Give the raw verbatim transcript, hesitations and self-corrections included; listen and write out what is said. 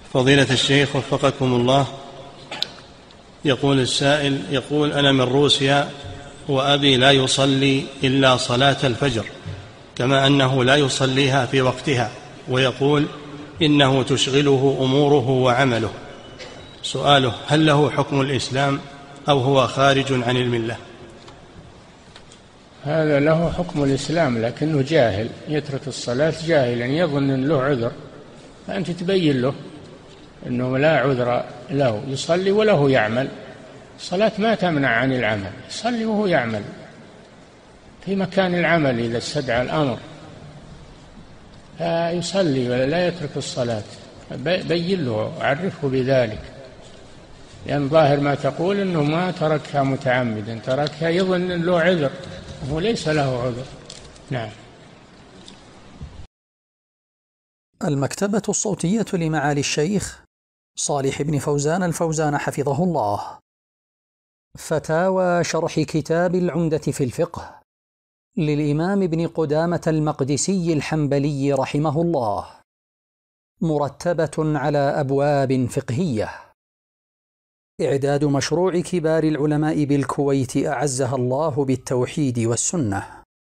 فضيلة الشيخ وفقكم الله، يقول السائل، يقول: أنا من روسيا وأبي لا يصلي إلا صلاة الفجر، كما أنه لا يصليها في وقتها، ويقول إنه تشغله أموره وعمله. سؤاله: هل له حكم الإسلام أو هو خارج عن الملة؟ هذا له حكم الإسلام، لكنه جاهل، يترك الصلاة جاهلا، يظن أن له عذر، فأنت تبين له أنه لا عذر له، يصلي وله يعمل. الصلاة ما تمنع عن العمل، يصلي وهو يعمل في مكان العمل إذا استدعى الأمر، فيصلي ولا يترك الصلاة. بين له، عرفه بذلك، لأن ظاهر ما تقول أنه ما تركها متعمدا، تركها يظن أن له عذر وهو ليس له عذر. نعم. المكتبة الصوتية لمعالي الشيخ صالح بن فوزان الفوزان حفظه الله. فتاوى شرح كتاب العمدة في الفقه للإمام ابن قدامة المقدسي الحنبلي رحمه الله، مرتبة على أبواب فقهية. إعداد مشروع كبار العلماء بالكويت أعزها الله بالتوحيد والسنة.